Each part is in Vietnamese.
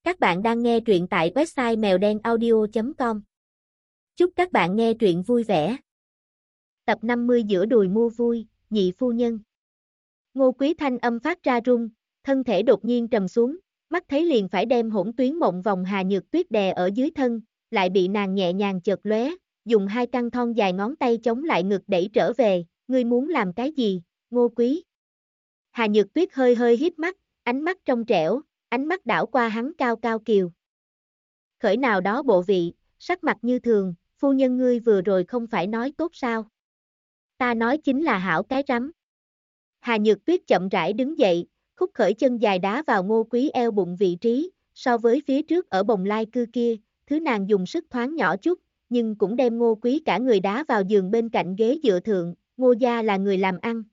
Các bạn đang nghe truyện tại website mèo đen audio.com. Chúc các bạn nghe truyện vui vẻ. Tập 50 giữa đùi mua vui, nhị phu nhân. Ngô Quý thanh âm phát ra rung, thân thể đột nhiên trầm xuống, mắt thấy liền phải đem hỗn tuyến mộng vòng Hà Nhược Tuyết đè ở dưới thân, lại bị nàng nhẹ nhàng chợt lóe, dùng hai căn thon dài ngón tay chống lại ngực đẩy trở về, ngươi muốn làm cái gì, Ngô Quý? Hà Nhược Tuyết hơi hơi híp mắt, ánh mắt trong trẻo, ánh mắt đảo qua hắn cao cao kiều. Khởi nào đó bộ vị, sắc mặt như thường, phu nhân ngươi vừa rồi không phải nói tốt sao? Ta nói chính là hảo cái rắm. Hà Nhược Tuyết chậm rãi đứng dậy, khúc khởi chân dài đá vào Ngô Quý eo bụng vị trí, so với phía trước ở bồng lai cư kia, thứ nàng dùng sức thoáng nhỏ chút, nhưng cũng đem Ngô Quý cả người đá vào giường bên cạnh ghế dựa thượng, Ngô gia là người làm ăn.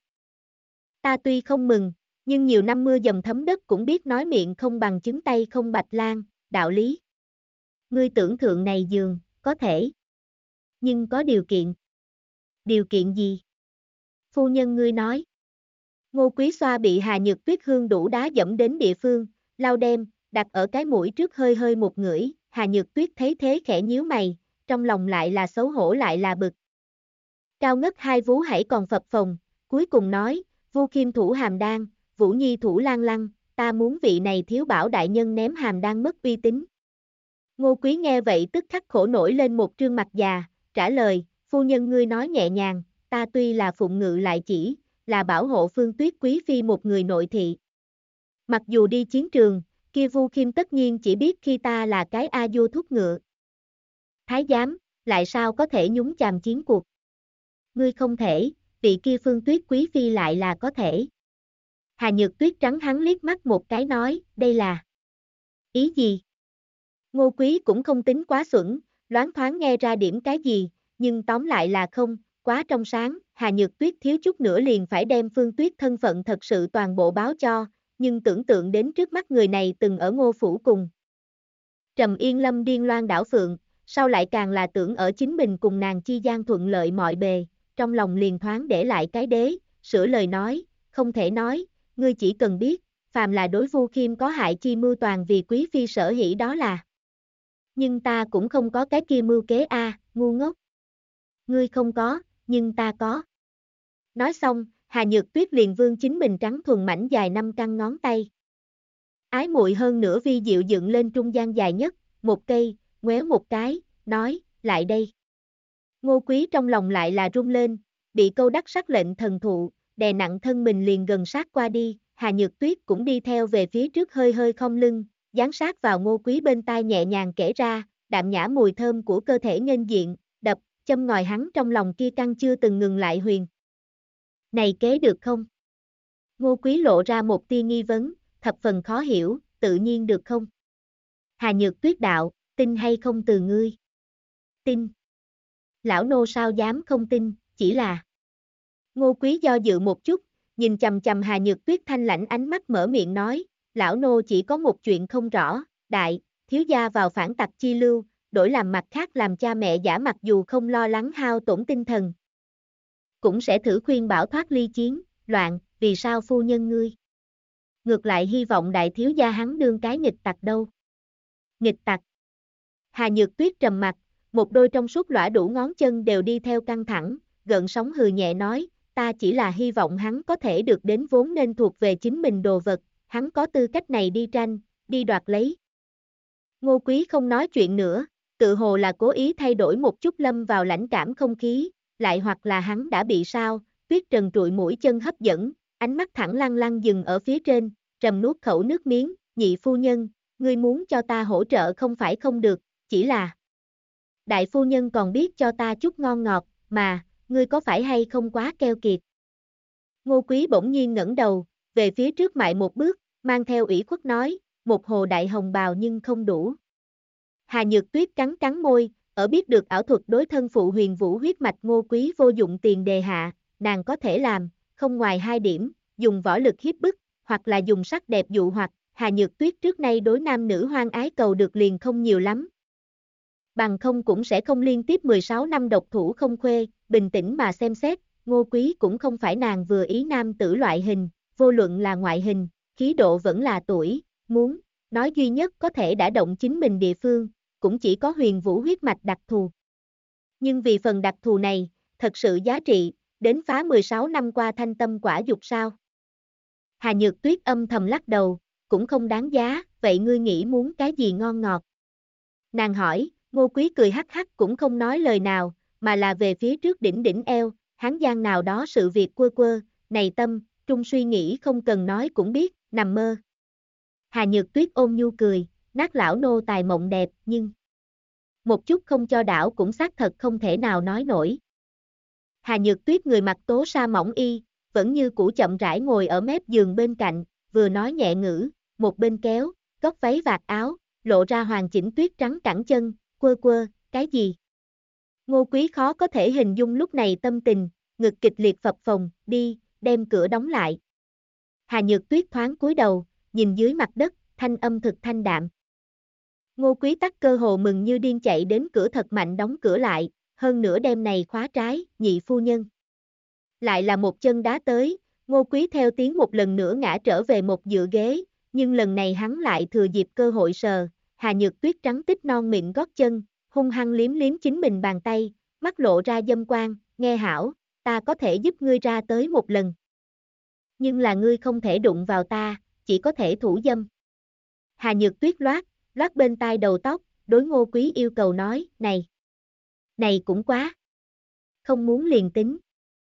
Ta tuy không mừng, nhưng nhiều năm mưa dầm thấm đất cũng biết nói miệng không bằng chứng tay không bạch lan, đạo lý. Ngươi tưởng thượng này giường, có thể. Nhưng có điều kiện. Điều kiện gì? Phu nhân ngươi nói. Ngô Quý xoa bị Hà Nhược Tuyết hương đủ đá dẫm đến địa phương, lau đem, đặt ở cái mũi trước hơi hơi một ngửi, Hà Nhược Tuyết thấy thế khẽ nhíu mày, trong lòng lại là xấu hổ lại là bực. Cao ngất hai vú hãy còn phập phồng, cuối cùng nói, Vu Khiêm thủ hàm đan, Vũ Nhi thủ lan lăng, ta muốn vị này thiếu bảo đại nhân ném hàm đan mất uy tín. Ngô Quý nghe vậy tức khắc khổ nổi lên một trương mặt già, trả lời, phu nhân ngươi nói nhẹ nhàng, ta tuy là phụng ngự lại chỉ, là bảo hộ Phương Tuyết quý phi một người nội thị. Mặc dù đi chiến trường, kia Vu Khiêm tất nhiên chỉ biết khi ta là cái A vua thúc ngựa. Thái giám, lại sao có thể nhúng chàm chiến cuộc? Ngươi không thể, vị kia Phương Tuyết quý phi lại là có thể. Hà Nhược Tuyết trắng hắn liếc mắt một cái nói, đây là ý gì? Ngô Quý cũng không tính quá xuẩn, loáng thoáng nghe ra điểm cái gì, nhưng tóm lại là không, quá trong sáng, Hà Nhược Tuyết thiếu chút nữa liền phải đem Phương Tuyết thân phận thật sự toàn bộ báo cho, nhưng tưởng tượng đến trước mắt người này từng ở Ngô Phủ cùng. Trầm Yên Lâm điên loan đảo phượng, sau lại càng là tưởng ở chính mình cùng nàng chi gian thuận lợi mọi bề, trong lòng liền thoáng để lại cái đế, sửa lời nói, không thể nói, ngươi chỉ cần biết, phàm là đối Vu Khiêm có hại chi mưu toàn vì quý phi sở hỷ đó là. Nhưng ta cũng không có cái kia mưu kế a, ngu ngốc. Ngươi không có, nhưng ta có. Nói xong, Hà Nhược Tuyết liền vươn chính mình trắng thuần mảnh dài 5 căn ngón tay. Ái muội hơn nữa vi diệu dựng lên trung gian dài nhất, một cây, ngoéo một cái, nói, lại đây. Ngô Quý trong lòng lại là rung lên, bị câu đắc sắc lệnh thần thụ, đè nặng thân mình liền gần sát qua đi, Hà Nhược Tuyết cũng đi theo về phía trước hơi hơi khom lưng, dán sát vào Ngô Quý bên tai nhẹ nhàng kể ra, đạm nhã mùi thơm của cơ thể nghênh diện, đập, châm ngòi hắn trong lòng kia căng chưa từng ngừng lại huyền. Này kế được không? Ngô Quý lộ ra một tia nghi vấn, thập phần khó hiểu, tự nhiên được không? Hà Nhược Tuyết đạo, tin hay không từ ngươi? Tin. Lão nô sao dám không tin, chỉ là. Ngô Quý do dự một chút, nhìn chầm chầm Hà Nhược Tuyết thanh lãnh ánh mắt mở miệng nói, lão nô chỉ có một chuyện không rõ, đại, thiếu gia vào phản tặc chi lưu, đổi làm mặt khác làm cha mẹ giả mặc dù không lo lắng hao tổn tinh thần. Cũng sẽ thử khuyên bảo thoát ly chiến, loạn, vì sao phu nhân ngươi? Ngược lại hy vọng đại thiếu gia hắn đương cái nghịch tặc đâu. Nghịch tặc. Hà Nhược Tuyết trầm mặt, một đôi trong suốt lõa đủ ngón chân đều đi theo căng thẳng, gợn sóng hừ nhẹ nói, ta chỉ là hy vọng hắn có thể được đến vốn nên thuộc về chính mình đồ vật, hắn có tư cách này đi tranh, đi đoạt lấy. Ngô Quý không nói chuyện nữa, tự hồ là cố ý thay đổi một chút lâm vào lãnh cảm không khí, lại hoặc là hắn đã bị sao, Tuyết Trần trụi mũi chân hấp dẫn, ánh mắt thẳng lăng lăng dừng ở phía trên, trầm nuốt khẩu nước miếng, nhị phu nhân, ngươi muốn cho ta hỗ trợ không phải không được, chỉ là đại phu nhân còn biết cho ta chút ngon ngọt, mà, ngươi có phải hay không quá keo kiệt? Ngô Quý bỗng nhiên ngẩng đầu, về phía trước mại một bước, mang theo ủy khuất nói, một hồ đại hồng bào nhưng không đủ. Hà Nhược Tuyết cắn cắn môi, ở biết được ảo thuật đối thân phụ huyền vũ huyết mạch Ngô Quý vô dụng tiền đề hạ, nàng có thể làm, không ngoài 2 điểm, dùng võ lực hiếp bức, hoặc là dùng sắc đẹp dụ hoặc, Hà Nhược Tuyết trước nay đối nam nữ hoang ái cầu được liền không nhiều lắm. Bằng không cũng sẽ không liên tiếp 16 năm độc thủ không khuê, bình tĩnh mà xem xét, Ngô Quý cũng không phải nàng vừa ý nam tử loại hình, vô luận là ngoại hình, khí độ vẫn là tuổi, muốn, nói duy nhất có thể đả động chính mình địa phương, cũng chỉ có huyền vũ huyết mạch đặc thù. Nhưng vì phần đặc thù này, thật sự giá trị, đến phá 16 năm qua thanh tâm quả dục sao? Hà Nhược Tuyết âm thầm lắc đầu, cũng không đáng giá, vậy ngươi nghĩ muốn cái gì ngon ngọt? Nàng hỏi, Ngô Quý cười hắc hắc cũng không nói lời nào, mà là về phía trước đỉnh đỉnh eo, hắn gian nào đó sự việc quơ quơ, này tâm, trung suy nghĩ không cần nói cũng biết, nằm mơ. Hà Nhược Tuyết ôm nhu cười, nát lão nô tài mộng đẹp, nhưng một chút không cho đảo cũng xác thật không thể nào nói nổi. Hà Nhược Tuyết người mặc tố sa mỏng y, vẫn như cũ chậm rãi ngồi ở mép giường bên cạnh, vừa nói nhẹ ngữ, một bên kéo, góc váy vạt áo, lộ ra hoàn chỉnh tuyết trắng cẳng chân, quơ quơ, cái gì? Ngô Quý khó có thể hình dung lúc này tâm tình, ngực kịch liệt phập phồng, đi, đem cửa đóng lại. Hà Nhược Tuyết thoáng cúi đầu, nhìn dưới mặt đất, thanh âm thực thanh đạm. Ngô Quý tắc cơ hồ mừng như điên chạy đến cửa thật mạnh đóng cửa lại, hơn nữa đêm này khóa trái, nhị phu nhân. Lại là một chân đá tới, Ngô Quý theo tiếng một lần nữa ngã trở về một dựa ghế, nhưng lần này hắn lại thừa dịp cơ hội sờ, Hà Nhược Tuyết trắng tích non mịn gót chân, hung hăng liếm liếm chính mình bàn tay, mắt lộ ra dâm quang, nghe hảo, ta có thể giúp ngươi ra tới một lần. Nhưng là ngươi không thể đụng vào ta, chỉ có thể thủ dâm. Hà Nhược Tuyết loát bên tai đầu tóc, đối Ngô Quý yêu cầu nói, này cũng quá. Không muốn liền tính.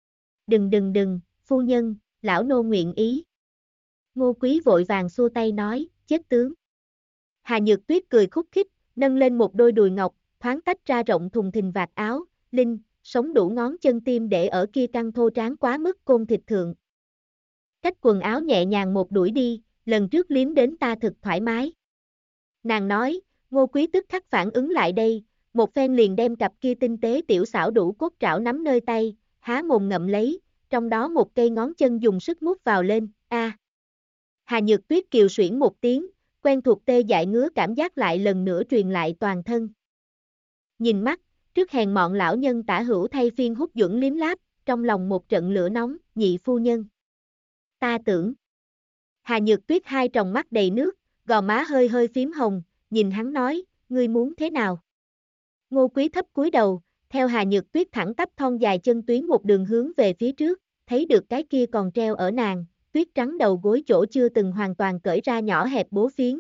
Đừng, phu nhân, lão nô nguyện ý. Ngô Quý vội vàng xua tay nói, chết tướng. Hà Nhược Tuyết cười khúc khích, nâng lên một đôi đùi ngọc, thoáng tách ra rộng thùng thình vạt áo, linh, sống đủ ngón chân tim để ở kia căng thô tráng quá mức côn thịt thượng. Cách quần áo nhẹ nhàng một đuổi đi, lần trước liếm đến ta thực thoải mái. Nàng nói, Ngô Quý tức khắc phản ứng lại đây, một phen liền đem cặp kia tinh tế tiểu xảo đủ cốt trảo nắm nơi tay, há mồm ngậm lấy, trong đó một cây ngón chân dùng sức mút vào lên, a. Hà Nhược Tuyết kiều xuyển một tiếng, quen thuộc tê dại ngứa cảm giác lại lần nữa truyền lại toàn thân. Nhìn mắt, trước hèn mọn lão nhân tả hữu thay phiên hút duẩn liếm láp, trong lòng một trận lửa nóng, nhị phu nhân. Ta tưởng. Hà Nhược Tuyết hai tròng mắt đầy nước, gò má hơi hơi phím hồng, nhìn hắn nói, ngươi muốn thế nào? Ngô Quý thấp cúi đầu, theo Hà Nhược Tuyết thẳng tắp thon dài chân tuyến một đường hướng về phía trước, thấy được cái kia còn treo ở nàng, tuyết trắng đầu gối chỗ chưa từng hoàn toàn cởi ra nhỏ hẹp bố phiến.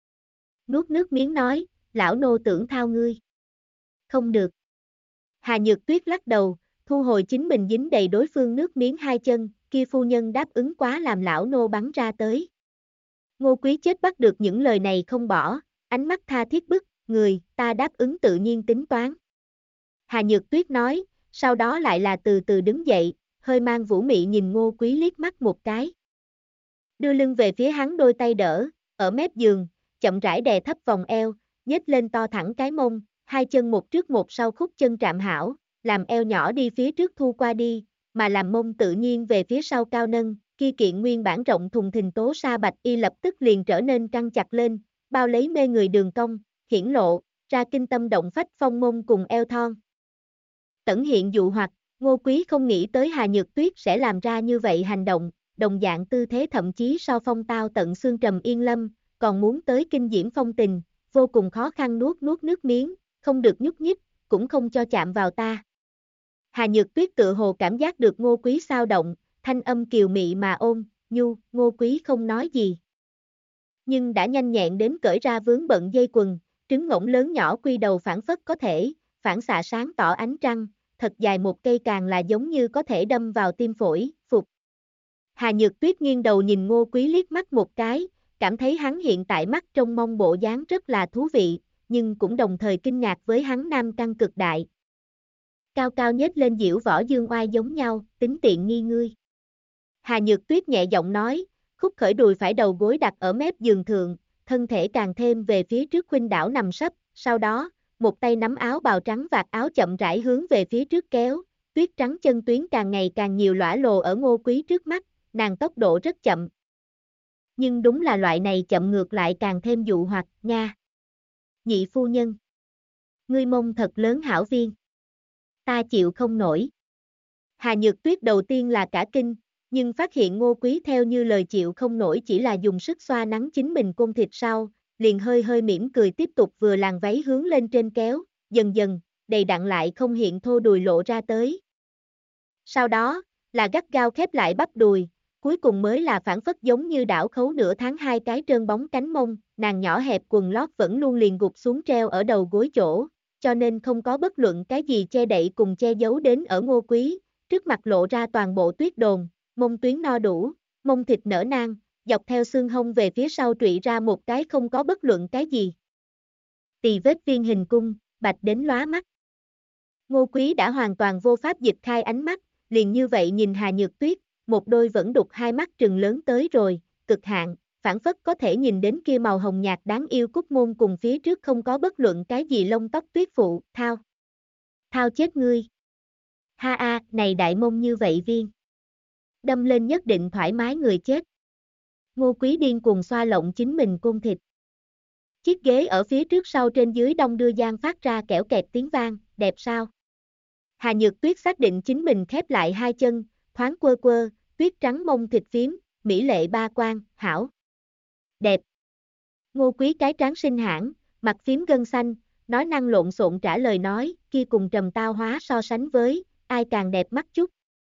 Nuốt nước miếng nói, lão nô tưởng thao ngươi. Không được. Hà Nhược Tuyết lắc đầu, thu hồi chính mình dính đầy đối phương nước miếng hai chân, kia phu nhân đáp ứng quá làm lão nô bắn ra tới. Ngô Quý chết bắt được những lời này không bỏ, ánh mắt tha thiết bức, người, ta đáp ứng tự nhiên tính toán. Hà Nhược Tuyết nói, sau đó lại là từ từ đứng dậy, hơi mang vũ mị nhìn Ngô Quý liếc mắt một cái. Đưa lưng về phía hắn đôi tay đỡ, ở mép giường, chậm rãi đè thấp vòng eo, nhếch lên to thẳng cái mông, hai chân một trước một sau khúc chân trạm hảo, làm eo nhỏ đi phía trước thu qua đi, mà làm mông tự nhiên về phía sau cao nâng, kia kiện nguyên bản rộng thùng thình tố sa bạch y lập tức liền trở nên căng chặt lên, bao lấy mê người đường cong, hiển lộ, ra kinh tâm động phách phong mông cùng eo thon. Tẩn hiện dụ hoặc, Ngô Quý không nghĩ tới Hà Nhược Tuyết sẽ làm ra như vậy hành động, đồng dạng tư thế thậm chí so phong tao tận xương trầm yên lâm, còn muốn tới kinh diễm phong tình, vô cùng khó khăn nuốt nước miếng, không được nhúc nhích, cũng không cho chạm vào ta. Hà Nhược Tuyết tự hồ cảm giác được Ngô Quý sao động, thanh âm kiều mị mà ôn, nhu, Ngô Quý không nói gì. Nhưng đã nhanh nhẹn đến cởi ra vướng bận dây quần, trứng ngỗng lớn nhỏ quy đầu phản phất có thể, phản xạ sáng tỏ ánh trăng, thật dài một cây càng là giống như có thể đâm vào tim phổi, phục. Hà Nhược Tuyết nghiêng đầu nhìn Ngô Quý liếc mắt một cái, cảm thấy hắn hiện tại mắt trông mong bộ dáng rất là thú vị, nhưng cũng đồng thời kinh ngạc với hắn nam căn cực đại. Cao cao nhếch lên diễu võ dương oai giống nhau, tính tiện nghi ngươi. Hà Nhược Tuyết nhẹ giọng nói, khúc khởi đùi phải đầu gối đặt ở mép giường thượng, thân thể càng thêm về phía trước khuynh đảo nằm sấp, sau đó, một tay nắm áo bào trắng vạt áo chậm rãi hướng về phía trước kéo, tuyết trắng chân tuyến càng ngày càng nhiều lõa lồ ở Ngô Quý trước mắt, nàng tốc độ rất chậm. Nhưng đúng là loại này chậm ngược lại càng thêm dụ hoặc, nha. Nhị phu nhân. Ngươi mông thật lớn hảo viên. Ta chịu không nổi. Hà Nhược Tuyết đầu tiên là cả kinh, nhưng phát hiện Ngô Quý theo như lời chịu không nổi chỉ là dùng sức xoa nắng chính mình côn thịt sau, liền hơi hơi mỉm cười tiếp tục vừa làn váy hướng lên trên kéo, dần dần, đầy đặn lại không hiện thô đùi lộ ra tới. Sau đó, là gắt gao khép lại bắp đùi, cuối cùng mới là phản phất giống như đảo khấu nửa tháng hai cái trơn bóng cánh mông, nàng nhỏ hẹp quần lót vẫn luôn liền gục xuống treo ở đầu gối chỗ, cho nên không có bất luận cái gì che đậy cùng che giấu đến ở Ngô Quý, trước mặt lộ ra toàn bộ tuyết đồn, mông tuyến no đủ, mông thịt nở nang, dọc theo xương hông về phía sau trụy ra một cái không có bất luận cái gì. Tì vết viên hình cung, bạch đến lóa mắt. Ngô Quý đã hoàn toàn vô pháp dịch khai ánh mắt, liền như vậy nhìn Hà Nhược Tuyết, một đôi vẫn đục hai mắt trừng lớn tới rồi, cực hạn, phản phất có thể nhìn đến kia màu hồng nhạt đáng yêu cúc môn cùng phía trước không có bất luận cái gì lông tóc tuyết phụ, thao. Thao chết ngươi. Ha a, này đại mông như vậy viên. Đâm lên nhất định thoải mái người chết. Ngô Quý điên cuồng xoa lộng chính mình côn thịt. Chiếc ghế ở phía trước sau trên dưới đong đưa gian phát ra kẽo kẹt tiếng vang, đẹp sao? Hà Nhược Tuyết xác định chính mình khép lại hai chân, thoáng quơ quơ, tuyết trắng mông thịt phím, mỹ lệ ba quan, hảo. Đẹp. Ngô Quý cái trán sinh hãn, mặt phím gân xanh, nói năng lộn xộn trả lời nói, kia cùng Trầm Tao Hóa so sánh với, ai càng đẹp mắt chút.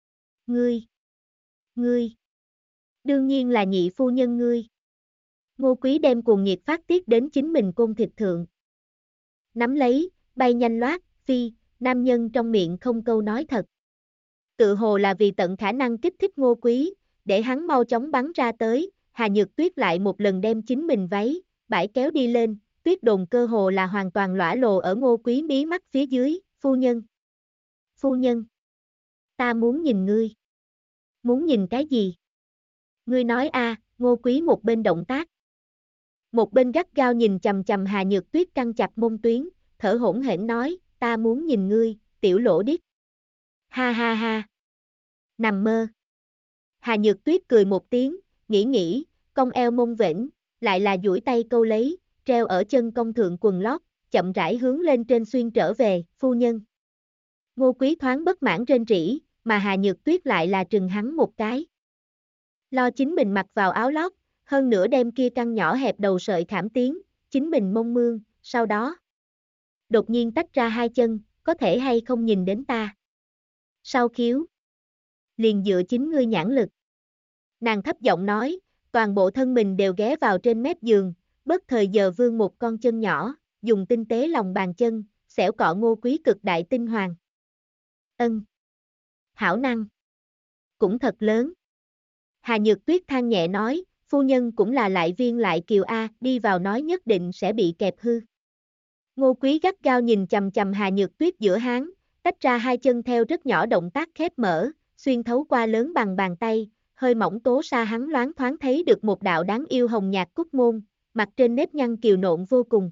Ngươi. Đương nhiên là nhị phu nhân ngươi. Ngô Quý đem cuồng nhiệt phát tiết đến chính mình côn thịt thượng. Nắm lấy, bay nhanh loát, phi, nam nhân trong miệng không câu nói thật. Tự hồ là vì tận khả năng kích thích Ngô Quý, để hắn mau chóng bắn ra tới, Hà Nhược Tuyết lại một lần đem chính mình váy, bãi kéo đi lên, tuyết đồn cơ hồ là hoàn toàn lõa lồ ở Ngô Quý mí mắt phía dưới, phu nhân, ta muốn nhìn ngươi. Muốn nhìn cái gì? Ngươi nói a, Ngô Quý một bên động tác. Một bên gắt gao nhìn chằm chằm Hà Nhược Tuyết căng chặt mông tuyến, thở hổn hển nói, ta muốn nhìn ngươi, tiểu lỗ điếc. Ha ha ha. Nằm mơ. Hà Nhược Tuyết cười một tiếng, nghĩ, cong eo mông vểnh, lại là duỗi tay câu lấy, treo ở chân cong thượng quần lót, chậm rãi hướng lên trên xuyên trở về, phu nhân. Ngô Quý thoáng bất mãn rên rỉ, mà Hà Nhược Tuyết lại là trừng hắn một cái. Lo chính mình mặc vào áo lót, hơn nữa đem kia căng nhỏ hẹp đầu sợi khảm tiếng, chính mình mông mương, sau đó. Đột nhiên tách ra hai chân, có thể hay không nhìn đến ta. Sau khiếu. Liền dựa chính ngươi nhãn lực. Nàng thấp giọng nói, toàn bộ thân mình đều ghé vào trên mép giường, bất thời giờ vươn một con chân nhỏ, dùng tinh tế lòng bàn chân, xẻo cọ Ngô Quý cực đại tinh hoàng. Ân. Hảo năng. Cũng thật lớn. Hà Nhược Tuyết than nhẹ nói, phu nhân cũng là lại viên lại kiều A, đi vào nói nhất định sẽ bị kẹp hư. Ngô Quý gắt gao nhìn chằm chằm Hà Nhược Tuyết giữa háng, tách ra hai chân theo rất nhỏ động tác khép mở, xuyên thấu qua lớn bằng bàn tay, hơi mỏng tố sa hắn loáng thoáng thấy được một đạo đáng yêu hồng nhạt cúc môn, mặt trên nếp nhăn kiều nộn vô cùng.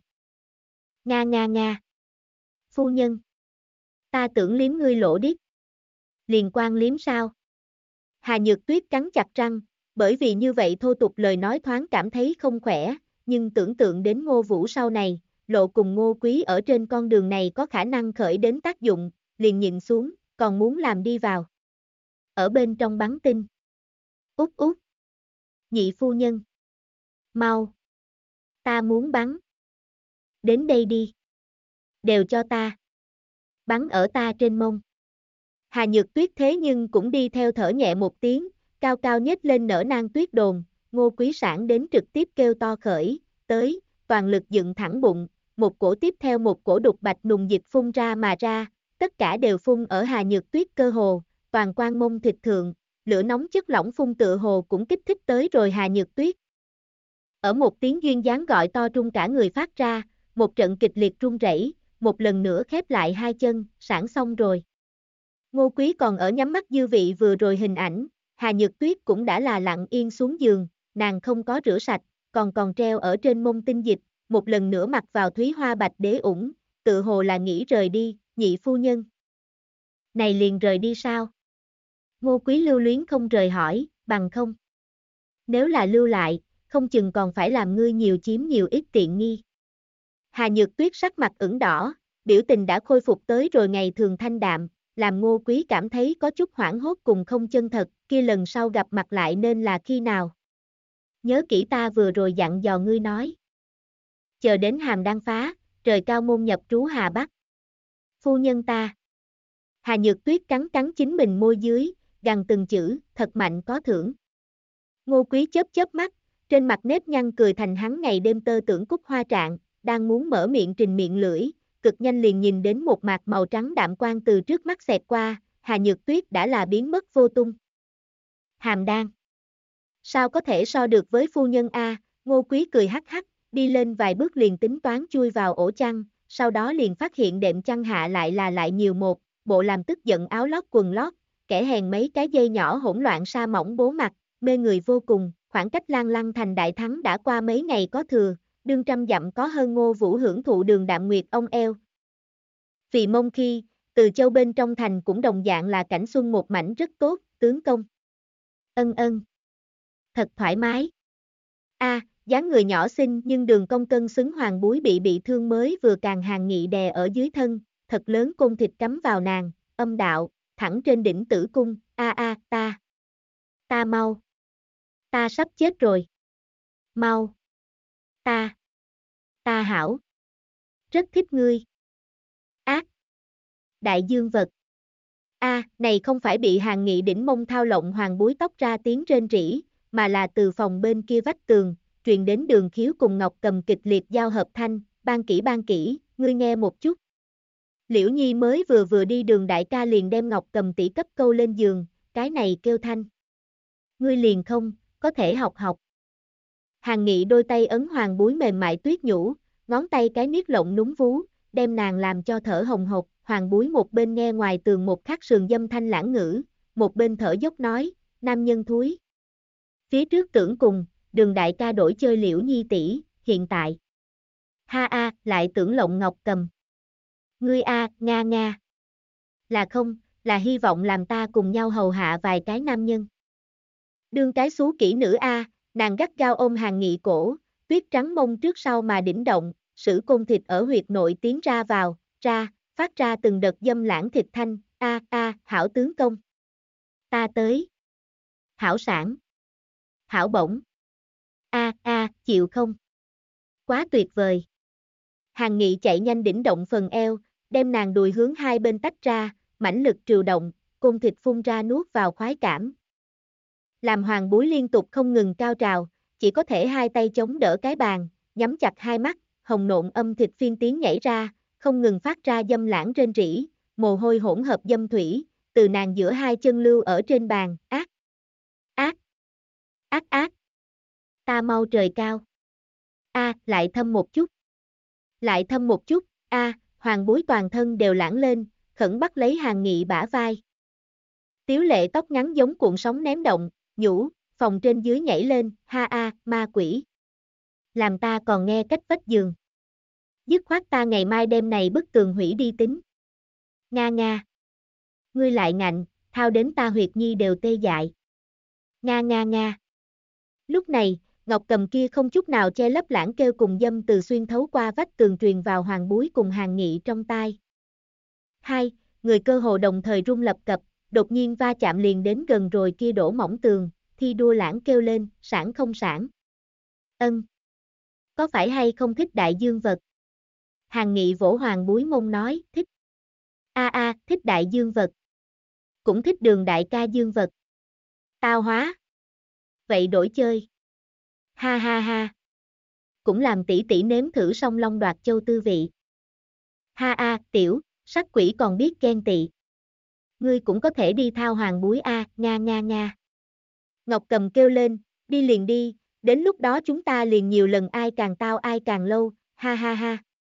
Nga. Phu nhân. Ta tưởng liếm ngươi lỗ điếc. Liền quan liếm sao? Hà Nhược Tuyết cắn chặt răng, bởi vì như vậy thô tục lời nói thoáng cảm thấy không khỏe, nhưng tưởng tượng đến Ngô Vũ sau này, lộ cùng Ngô Quý ở trên con đường này có khả năng khởi đến tác dụng, liền nhịn xuống, còn muốn làm đi vào. Ở bên trong bắn tinh. Út. Nhị phu nhân. Mau. Ta muốn bắn. Đến đây đi. Đều cho ta. Bắn ở ta trên mông. Hà Nhược Tuyết thế nhưng cũng đi theo thở nhẹ một tiếng, cao cao nhếch lên nở nang tuyết đồn, Ngô Quý sản đến trực tiếp kêu to khởi, tới, toàn lực dựng thẳng bụng, một cổ tiếp theo một cổ đục bạch nùng dịch phun ra mà ra, tất cả đều phun ở Hà Nhược Tuyết cơ hồ, toàn quan mông thịt thượng, lửa nóng chất lỏng phun tựa hồ cũng kích thích tới rồi Hà Nhược Tuyết. Ở một tiếng duyên dáng gọi to trung cả người phát ra, một trận kịch liệt run rẩy, một lần nữa khép lại hai chân, sản xong rồi. Ngô Quý còn ở nhắm mắt dư vị vừa rồi hình ảnh, Hà Nhược Tuyết cũng đã là lặng yên xuống giường, nàng không có rửa sạch, còn treo ở trên mông tinh dịch, một lần nữa mặc vào thúy hoa bạch đế ủng, tự hồ là nghĩ rời đi, nhị phu nhân. Này liền rời đi sao? Ngô Quý lưu luyến không rời hỏi, bằng không? Nếu là lưu lại, không chừng còn phải làm ngươi nhiều chiếm nhiều ít tiện nghi. Hà Nhược Tuyết sắc mặt ửng đỏ, biểu tình đã khôi phục tới rồi ngày thường thanh đạm, làm Ngô Quý cảm thấy có chút hoảng hốt cùng không chân thật, kia lần sau gặp mặt lại nên là khi nào? Nhớ kỹ ta vừa rồi dặn dò ngươi nói. chờ đến hàm đang phá, trời cao môn nhập trú Hà Bắc. Phu nhân ta. Hà Nhược Tuyết cắn cắn chính mình môi dưới, gằn từng chữ, thật mạnh có thưởng. Ngô Quý chớp chớp mắt, trên mặt nếp nhăn cười thành hắn ngày đêm tơ tưởng cúc hoa trạng, đang muốn mở miệng trình miệng lưỡi, cực nhanh liền nhìn đến một mạt màu trắng đạm quang từ trước mắt xẹt qua, Hà Nhược Tuyết đã là biến mất vô tung. Hàm đan. Sao có thể so được với phu nhân a? Ngô Quý cười hắc hắc, đi lên vài bước liền tính toán chui vào ổ chăn, sau đó liền phát hiện đệm chăn hạ lại nhiều một bộ làm tức giận áo lót quần lót, kẻ hèn mấy cái dây nhỏ hỗn loạn sa mỏng bố mặt, mê người vô cùng, khoảng cách Lan Lăng thành đại thắng đã qua mấy ngày có thừa, đương trăm dặm có hơn Ngô Vũ hưởng thụ đường đạm nguyệt ông eo. Vì mông khi, Từ Châu bên trong thành cũng đồng dạng là cảnh xuân một mảnh rất tốt, tướng công. Ân ân. Thật thoải mái. Dáng người nhỏ xinh nhưng đường cong cân xứng hoàng búi bị thương mới vừa càng hàng nghị đè ở dưới thân, thật lớn côn thịt cắm vào nàng, âm đạo, thẳng trên đỉnh tử cung, ta mau. Ta sắp chết rồi. Mau. Ta hảo. Rất thích ngươi. Ác. Đại dương vật. Này không phải bị hàng nghị đỉnh mông thao lộng hoàng búi tóc ra tiếng rên rỉ, mà là từ phòng bên kia vách tường, truyền đến Đường Khiếu cùng Ngọc Cầm kịch liệt giao hợp thanh, ban kỹ, ngươi nghe một chút. Liễu Nhi mới vừa đi Đường đại ca liền đem Ngọc Cầm tỷ cấp câu lên giường, cái này kêu thanh. Ngươi liền không, có thể học. Hàng nghị đôi tay ấn hoàng búi mềm mại tuyết nhũ, ngón tay cái niết lộng núng vú, đem nàng làm cho thở hồng hộc, hoàng búi một bên nghe ngoài tường một khắc sườn dâm thanh lãng ngữ, một bên thở dốc nói, nam nhân thúi. Phía trước tưởng cùng, Đường đại ca đổi chơi Liễu Nhi tỷ, hiện tại. Lại tưởng lộng Ngọc Cầm. Ngươi nga. Là không, là hy vọng làm ta cùng nhau hầu hạ vài cái nam nhân. Đương cái xú kỹ nữ nàng gắt gao ôm hàng nghị cổ, tuyết trắng mông trước sau mà đỉnh động, sử côn thịt ở huyệt nội tiến ra vào, phát ra từng đợt dâm lãng thịt thanh, hảo tướng công. Ta tới. Hảo sản. Hảo bổng. Chịu không? Quá tuyệt vời. Hàng nghị chạy nhanh đỉnh động phần eo, đem nàng đùi hướng hai bên tách ra, mãnh lực trừ động, côn thịt phun ra nuốt vào khoái cảm. Làm hoàng búi liên tục không ngừng cao trào, chỉ có thể hai tay chống đỡ cái bàn, nhắm chặt hai mắt, hồng nộn âm thịt phiên tiếng nhảy ra, không ngừng phát ra dâm lãng rên rỉ, mồ hôi hỗn hợp dâm thủy, từ nàng giữa hai chân lưu ở trên bàn, ác. Ta mau trời cao. Lại thâm một chút. Lại thâm một chút, hoàng búi toàn thân đều lãng lên, khẩn bắt lấy hàng nghị bả vai. Tiếu lệ tóc ngắn giống cuộn sóng ném động, nhũ, phòng trên dưới nhảy lên, ma quỷ. Làm ta còn nghe cách vách giường. Dứt khoát ta ngày mai đêm này bức tường hủy đi tính. Nga. Ngươi lại ngạnh, thao đến ta huyệt nhi đều tê dại. Nga. Lúc này, Ngọc Cầm kia không chút nào che lấp lãng kêu cùng dâm từ xuyên thấu qua vách tường truyền vào hoàng búi cùng hàng nghị trong tai. Hai, người cơ hồ đồng thời rung lập cập, đột nhiên va chạm liền đến gần rồi kia đổ mỏng tường, thi đua lãng kêu lên, sản không sản. Ân. Có phải hay không thích đại dương vật? Hàng nghị vỗ hoàng búi mông nói, thích. Thích đại dương vật. Cũng thích Đường đại ca dương vật. Tao hóa. Vậy đổi chơi. Ha. Cũng làm tỷ tỷ nếm thử song long đoạt châu tư vị. Tiểu, sắc quỷ còn biết ghen tị. Ngươi cũng có thể đi thao hoàng búi nga. Ngọc Cầm kêu lên, đi liền đi, đến lúc đó chúng ta liền nhiều lần ai càng tao ai càng lâu, ha.